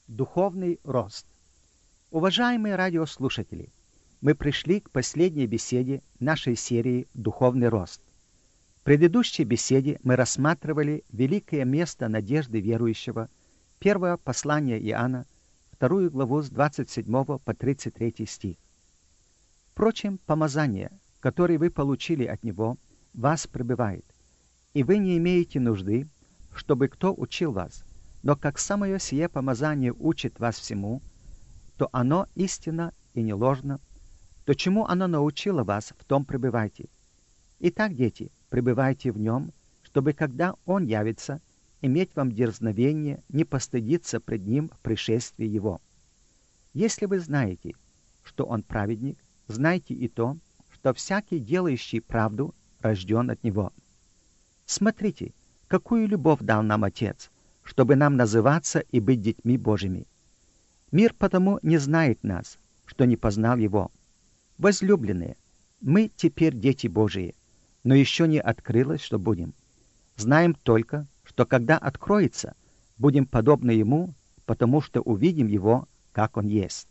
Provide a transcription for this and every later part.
Духовный рост. Уважаемые радиослушатели, мы пришли к последней беседе нашей серии «Духовный рост». В предыдущей беседе мы рассматривали великое место надежды верующего, первое послание Иоанна, 2 главу с 27 по 33 стих. Впрочем, помазание, которое вы получили от Него, в вас пребывает, и вы не имеете нужды, чтобы кто учил вас, но как самое сие помазание учит вас всему, то оно истинно и не ложно, то чему оно научило вас, в том пребывайте. Итак, дети, пребывайте в нем, чтобы, когда он явится, иметь вам дерзновение, не постыдиться пред ним в пришествии его. Если вы знаете, что он праведник, знайте и то, что всякий, делающий правду, рожден от него. Смотрите, какую любовь дал нам Отец, чтобы нам называться и быть детьми Божьими. Мир потому не знает нас, что не познал его. Возлюбленные, мы теперь дети Божии, но еще не открылось, что будем. Знаем только, что когда откроется, будем подобны ему, потому что увидим его, как он есть.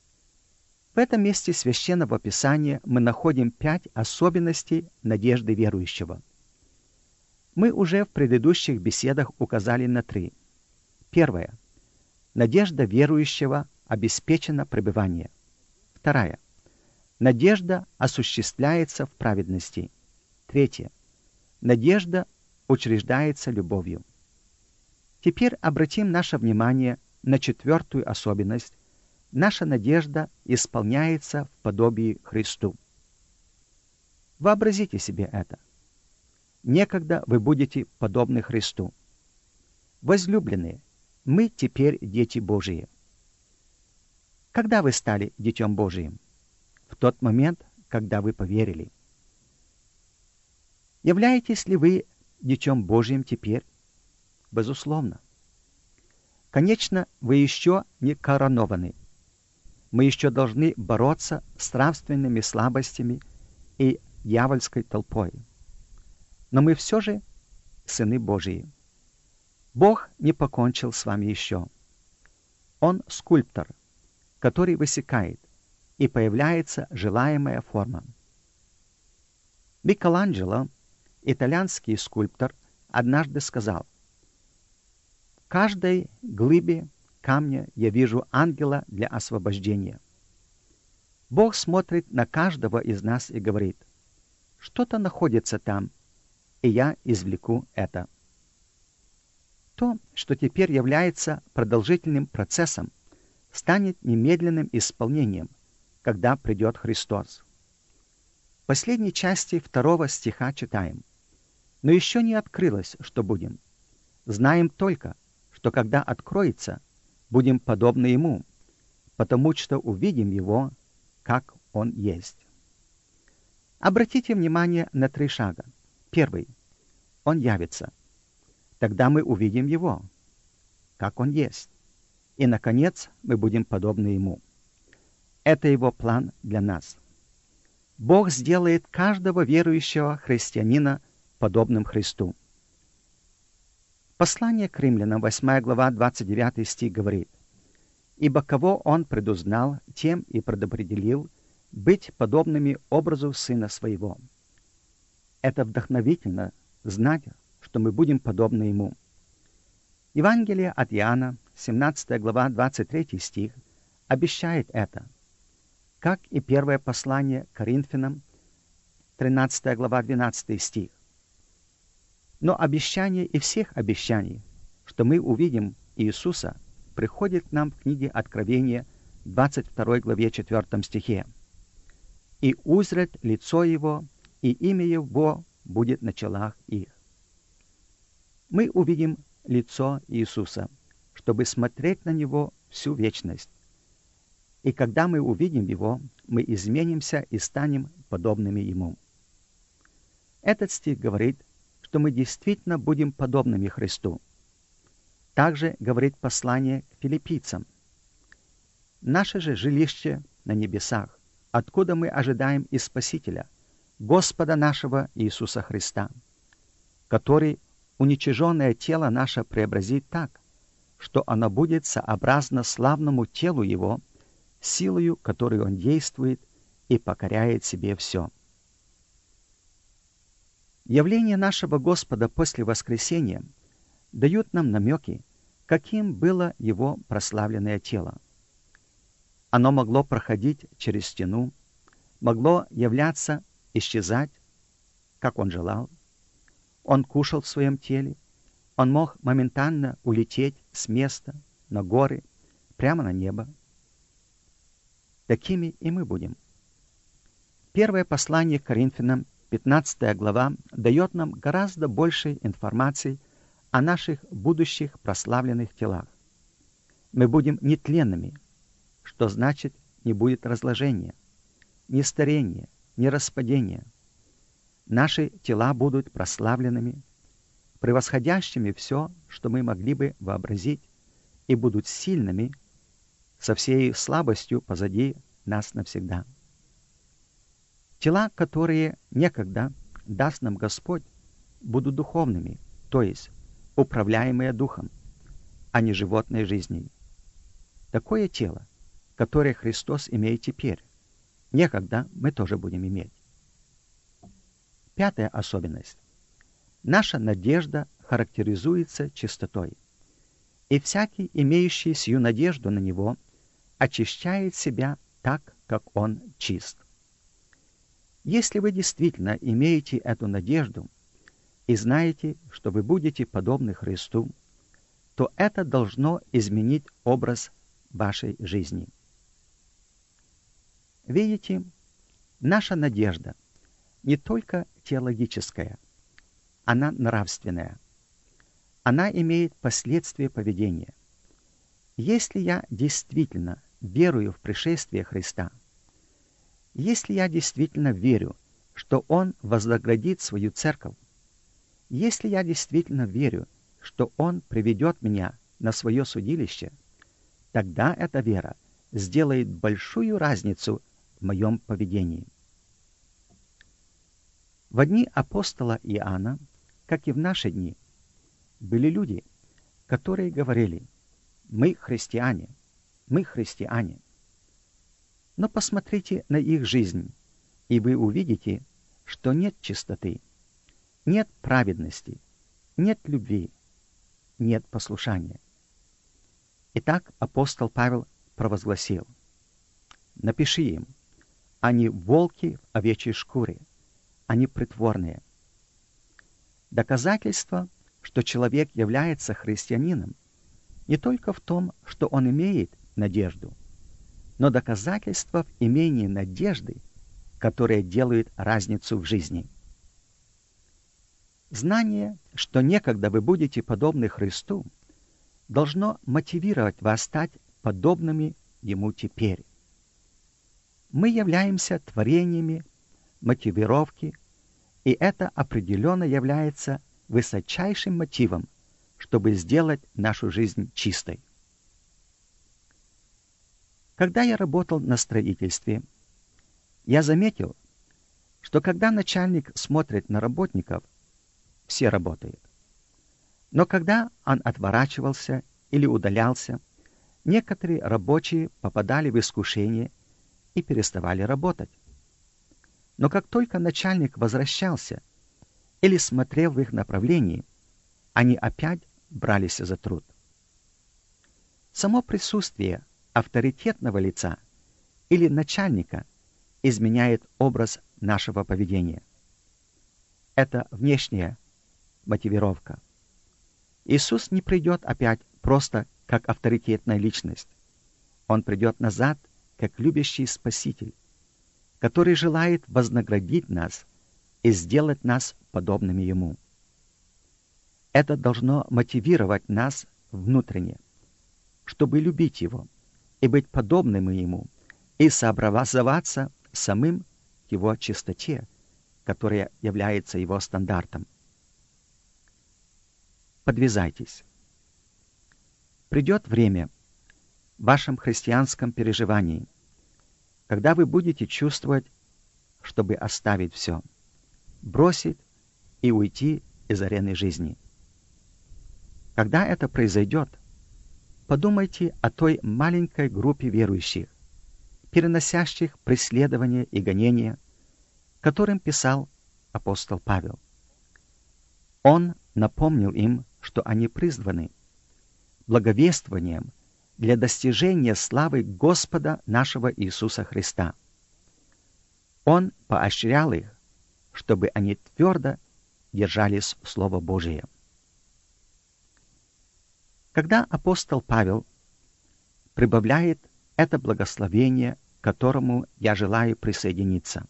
В этом месте Священного Писания мы находим 5 особенностей надежды верующего. Мы уже в предыдущих беседах указали на 3. Первое. Надежда верующего обеспечена пребывание. Вторая. Надежда осуществляется в праведности. Третье. Надежда учреждается любовью. Теперь обратим наше внимание на 4-ю особенность. Наша надежда исполняется в подобии Христу. Вообразите себе это. Некогда вы будете подобны Христу. Возлюбленные, мы теперь дети Божии. Когда вы стали Детем Божиим? В тот момент, когда вы поверили. Являетесь ли вы Детем Божиим теперь? Безусловно. Конечно, вы еще не коронованы. Мы еще должны бороться с нравственными слабостями и дьявольской толпой. Но мы все же сыны Божии. Бог не покончил с вами еще. Он скульптор, который высекает, и появляется желаемая форма. Микеланджело, итальянский скульптор, однажды сказал: «В каждой глыбе камня я вижу ангела для освобождения». Бог смотрит на каждого из нас и говорит: «Что-то находится там, и я извлеку это». То, что теперь является продолжительным процессом, станет немедленным исполнением, когда придет Христос. В последней части 2 стиха читаем: «Но еще не открылось, что будем. Знаем только, что когда откроется, будем подобны Ему, потому что увидим Его, как Он есть». Обратите внимание на 3 шага. Первый. Он явится. Тогда мы увидим Его, как Он есть. И, наконец, мы будем подобны Ему. Это Его план для нас. Бог сделает каждого верующего христианина подобным Христу. Послание к Римлянам, 8 глава, 29 стих говорит: «Ибо кого Он предузнал, тем и предопределил быть подобными образу Сына Своего». Это вдохновительно знать, что мы будем подобны Ему. Евангелие от Иоанна, 17 глава, 23 стих, обещает это, как и первое послание к Коринфянам, 13 глава, 12 стих. Но обещание и всех обещаний, что мы увидим Иисуса, приходит к нам в книге Откровения, 22 главе, 4 стихе. «И узрят лицо Его, и имя Его будет на челах их». Мы увидим лицо Иисуса, чтобы смотреть на Него всю вечность. И когда мы увидим Его, мы изменимся и станем подобными Ему. Этот стих говорит, что мы действительно будем подобными Христу. Также говорит послание к филиппийцам: «Наше же жилище на небесах, откуда мы ожидаем и Спасителя, Господа нашего Иисуса Христа, который уничиженное тело наше преобразит так, что оно будет сообразно славному телу Его, силою, которой Он действует и покоряет себе все. Явление нашего Господа после воскресения дают нам намеки, каким было Его прославленное тело. Оно могло проходить через стену, могло являться, исчезать, как Он желал. Он кушал в своем теле, Он мог моментально улететь с места на горы, прямо на небо. Такими и мы будем. Первое послание к Коринфянам, 15 глава, дает нам гораздо больше информации о наших будущих прославленных телах. Мы будем нетленными, что значит не будет разложения, ни старения, ни распадения. Наши тела будут прославленными, превосходящими все, что мы могли бы вообразить, и будут сильными, со всей слабостью позади нас навсегда. Тела, которые некогда даст нам Господь, будут духовными, то есть управляемые духом, а не животной жизнью. Такое тело, которое Христос имеет теперь, некогда мы тоже будем иметь. Пятая особенность. Наша надежда характеризуется чистотой, и всякий, имеющий сию надежду на Него, очищает себя так, как Он чист. Если вы действительно имеете эту надежду и знаете, что вы будете подобны Христу, то это должно изменить образ вашей жизни. Видите, наша надежда не только теологическая, она нравственная. Она имеет последствия поведения. Если я действительно верую в пришествие Христа, если я действительно верю, что Он вознаградит свою церковь, если я действительно верю, что Он приведет меня на свое судилище, тогда эта вера сделает большую разницу в моем поведении. В дни апостола Иоанна, как и в наши дни, были люди, которые говорили: «Мы христиане, мы христиане». Но посмотрите на их жизнь, и вы увидите, что нет чистоты, нет праведности, нет любви, нет послушания. Итак, апостол Павел провозгласил: «Напиши им, они волки в овечьей шкуре, они притворные». Доказательство, что человек является христианином, не только в том, что он имеет надежду, но доказательство в имении надежды, которая делает разницу в жизни. Знание, что некогда вы будете подобны Христу, должно мотивировать вас стать подобными Ему теперь. Мы являемся творениями мотивировки, и это определенно является высочайшим мотивом, чтобы сделать нашу жизнь чистой. Когда я работал на строительстве, я заметил, что когда начальник смотрит на работников, все работают. Но когда он отворачивался или удалялся, некоторые рабочие попадали в искушение и переставали работать. Но как только начальник возвращался или смотрел в их направлении, они опять брались за труд. Само присутствие авторитетного лица или начальника изменяет образ нашего поведения. Это внешняя мотивировка. Иисус не придет опять просто как авторитетная личность. Он придет назад как любящий Спаситель, который желает вознаградить нас и сделать нас подобными Ему. Это должно мотивировать нас внутренне, чтобы любить Его и быть подобными Ему, и сообразоваться самым Его чистоте, которая является Его стандартом. Подвязайтесь. Придет время в вашем христианском переживании, когда вы будете чувствовать, чтобы оставить все, бросить и уйти из арены жизни. Когда это произойдет, подумайте о той маленькой группе верующих, переносящих преследования и гонения, которым писал апостол Павел. Он напомнил им, что они призваны благовествованием для достижения славы Господа нашего Иисуса Христа. Он поощрял их, чтобы они твердо держались Слова Божия. Когда апостол Павел прибавляет это благословение, к которому я желаю присоединиться.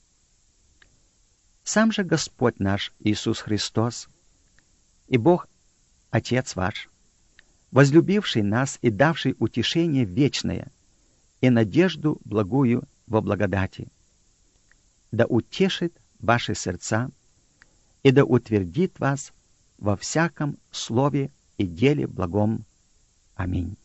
Сам же Господь наш Иисус Христос и Бог Отец ваш, возлюбивший нас и давший утешение вечное и надежду благую во благодати, да утешит ваши сердца и да утвердит вас во всяком слове и деле благом. Аминь.